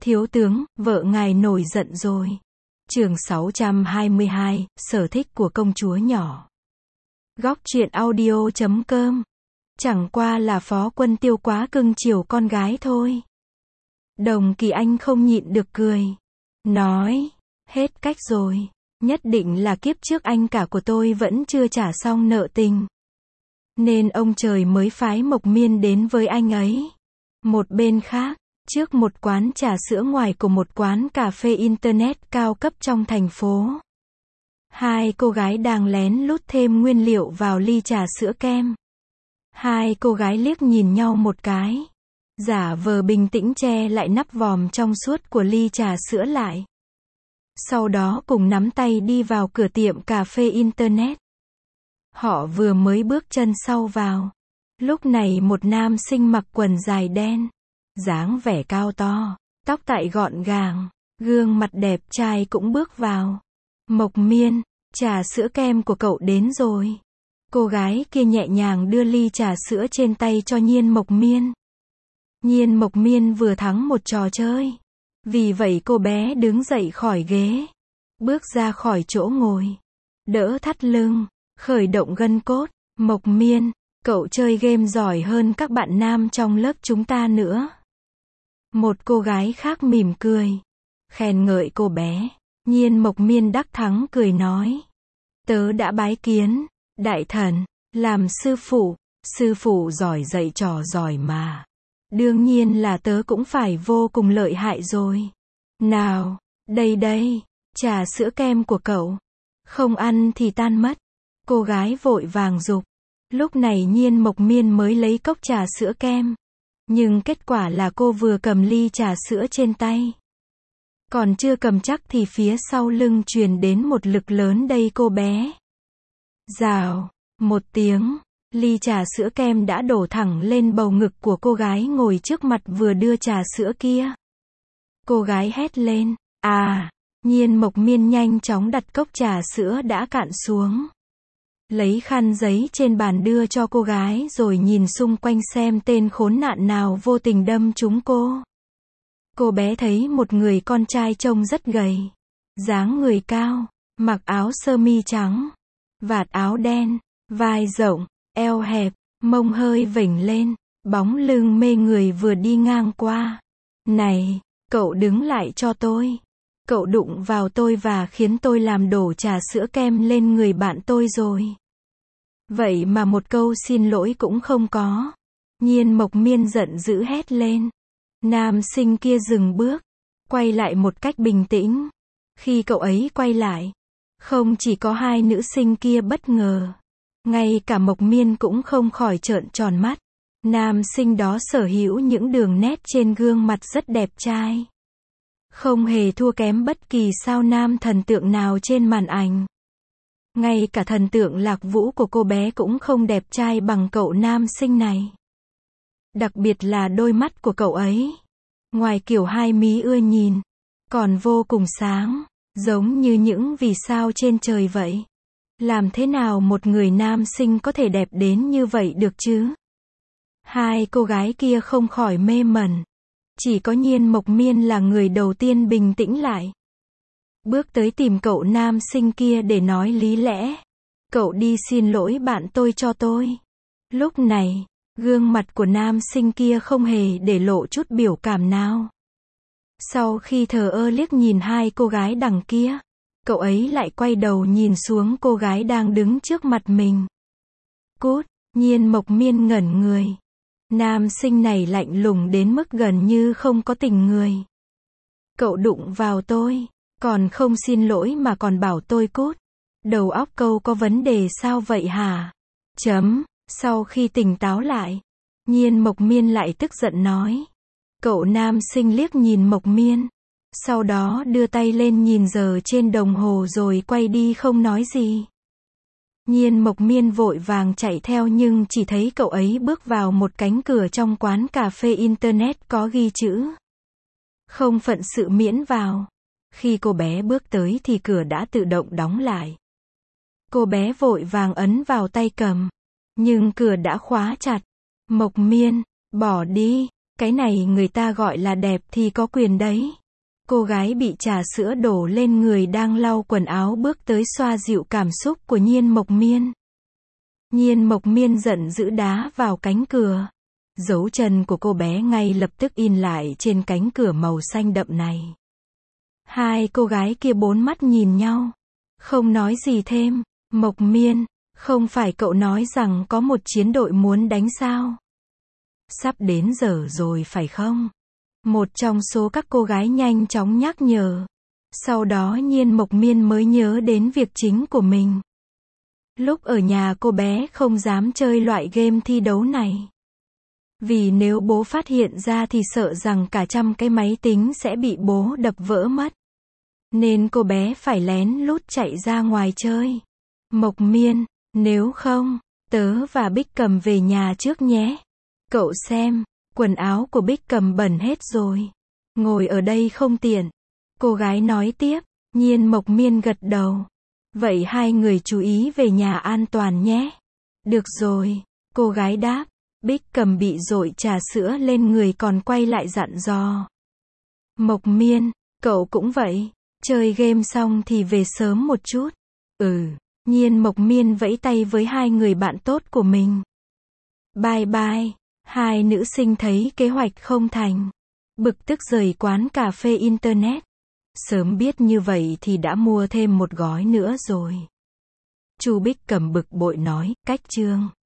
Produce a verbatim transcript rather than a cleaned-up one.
Thiếu tướng, vợ ngài nổi giận rồi. Chương sáu trăm hai mươi hai, sở thích của công chúa nhỏ. Góc truyện audio chấm com. Chẳng qua là Phó Quân Tiêu quá cưng chiều con gái thôi. Đồng Kỳ Anh không nhịn được cười. Nói, hết cách rồi. Nhất định là kiếp trước anh cả của tôi vẫn chưa trả xong nợ tình. Nên ông trời mới phái Mộc Miên đến với anh ấy. Một bên khác, trước một quán trà sữa ngoài của một quán cà phê internet cao cấp trong thành phố. Hai cô gái đang lén lút thêm nguyên liệu vào ly trà sữa kem. Hai cô gái liếc nhìn nhau một cái. Giả vờ bình tĩnh che lại nắp vòm trong suốt của ly trà sữa lại. Sau đó cùng nắm tay đi vào cửa tiệm cà phê internet. Họ vừa mới bước chân sau vào. Lúc này một nam sinh mặc quần dài đen. Dáng vẻ cao to, tóc tại gọn gàng, gương mặt đẹp trai cũng bước vào. Mộc Miên, trà sữa kem của cậu đến rồi. Cô gái kia nhẹ nhàng đưa ly trà sữa trên tay cho Nhiên Mộc Miên. Nhiên Mộc Miên vừa thắng một trò chơi. Vì vậy cô bé đứng dậy khỏi ghế. Bước ra khỏi chỗ ngồi. Đỡ thắt lưng, khởi động gân cốt. Mộc Miên, cậu chơi game giỏi hơn các bạn nam trong lớp chúng ta nữa. Một cô gái khác mỉm cười. Khen ngợi cô bé. Nhiên Mộc Miên đắc thắng cười nói. Tớ đã bái kiến, đại thần, làm sư phụ. Sư phụ giỏi dạy trò giỏi mà. Đương nhiên là tớ cũng phải vô cùng lợi hại rồi. Nào, đây đây, trà sữa kem của cậu. Không ăn thì tan mất. Cô gái vội vàng giục. Lúc này Nhiên Mộc Miên mới lấy cốc trà sữa kem. Nhưng kết quả là cô vừa cầm ly trà sữa trên tay. Còn chưa cầm chắc thì phía sau lưng truyền đến một lực lớn đây cô bé. Rào, một tiếng, ly trà sữa kem đã đổ thẳng lên bầu ngực của cô gái ngồi trước mặt vừa đưa trà sữa kia. Cô gái hét lên, à, Nhiên Mộc Miên nhanh chóng đặt cốc trà sữa đã cạn xuống. Lấy khăn giấy trên bàn đưa cho cô gái rồi nhìn xung quanh xem tên khốn nạn nào vô tình đâm trúng cô. Cô bé thấy một người con trai trông rất gầy. Dáng người cao, mặc áo sơ mi trắng, vạt áo đen, vai rộng, eo hẹp, mông hơi vểnh lên, bóng lưng mê người vừa đi ngang qua. Này, cậu đứng lại cho tôi. Cậu đụng vào tôi và khiến tôi làm đổ trà sữa kem lên người bạn tôi rồi. Vậy mà một câu xin lỗi cũng không có. Nhiên Mộc Miên giận dữ hét lên. Nam sinh kia dừng bước, quay lại một cách bình tĩnh. Khi cậu ấy quay lại, không chỉ có hai nữ sinh kia bất ngờ, ngay cả Mộc Miên cũng không khỏi trợn tròn mắt. Nam sinh đó sở hữu những đường nét trên gương mặt rất đẹp trai. Không hề thua kém bất kỳ sao nam thần tượng nào trên màn ảnh. Ngay cả thần tượng Lạc Vũ của cô bé cũng không đẹp trai bằng cậu nam sinh này. Đặc biệt là đôi mắt của cậu ấy. Ngoài kiểu hai mí ưa nhìn, còn vô cùng sáng, giống như những vì sao trên trời vậy. Làm thế nào một người nam sinh có thể đẹp đến như vậy được chứ? Hai cô gái kia không khỏi mê mẩn. Chỉ có Nhiên Mộc Miên là người đầu tiên bình tĩnh lại. Bước tới tìm cậu nam sinh kia để nói lý lẽ. Cậu đi xin lỗi bạn tôi cho tôi. Lúc này, gương mặt của nam sinh kia không hề để lộ chút biểu cảm nào. Sau khi thờ ơ liếc nhìn hai cô gái đằng kia, cậu ấy lại quay đầu nhìn xuống cô gái đang đứng trước mặt mình. Cút, Nhiên Mộc Miên ngẩn người. Nam sinh này lạnh lùng đến mức gần như không có tình người. Cậu đụng vào tôi, còn không xin lỗi mà còn bảo tôi cút. Đầu óc cậu có vấn đề sao vậy hả? Chấm, sau khi tỉnh táo lại, Nhiên Mộc Miên lại tức giận nói. Cậu nam sinh liếc nhìn Mộc Miên, sau đó đưa tay lên nhìn giờ trên đồng hồ rồi quay đi không nói gì. Nhiên Mộc Miên vội vàng chạy theo nhưng chỉ thấy cậu ấy bước vào một cánh cửa trong quán cà phê internet có ghi chữ không phận sự miễn vào. Khi cô bé bước tới thì cửa đã tự động đóng lại. Cô bé vội vàng ấn vào tay cầm, nhưng cửa đã khóa chặt. Mộc Miên, bỏ đi. Cái này người ta gọi là đẹp thì có quyền đấy. Cô gái bị trà sữa đổ lên người đang lau quần áo bước tới xoa dịu cảm xúc của Nhiên Mộc Miên. Nhiên Mộc Miên giận dữ đá vào cánh cửa. Dấu chân của cô bé ngay lập tức in lại trên cánh cửa màu xanh đậm này. Hai cô gái kia bốn mắt nhìn nhau. Không nói gì thêm. Mộc Miên, không phải cậu nói rằng có một chiến đội muốn đánh sao? Sắp đến giờ rồi phải không? Một trong số các cô gái nhanh chóng nhắc nhở. Sau đó Nhiên Mộc Miên mới nhớ đến việc chính của mình. Lúc ở nhà cô bé không dám chơi loại game thi đấu này. Vì nếu bố phát hiện ra thì sợ rằng cả trăm cái máy tính sẽ bị bố đập vỡ mất. Nên cô bé phải lén lút chạy ra ngoài chơi. Mộc Miên, nếu không, tớ và Bích Cầm về nhà trước nhé. Cậu xem, quần áo của Bích Cầm bẩn hết rồi. Ngồi ở đây không tiện. Cô gái nói tiếp. Nhiên Mộc Miên gật đầu. Vậy hai người chú ý về nhà an toàn nhé. Được rồi, cô gái đáp. Bích Cầm bị dội trà sữa lên người còn quay lại dặn dò. Mộc Miên, cậu cũng vậy. Chơi game xong thì về sớm một chút. Ừ. Nhiên Mộc Miên vẫy tay với hai người bạn tốt của mình. Bye bye. Hai nữ sinh thấy kế hoạch không thành. Bực tức rời quán cà phê internet. Sớm biết như vậy thì đã mua thêm một gói nữa rồi. Chu Bích Cầm bực bội nói, cách chương.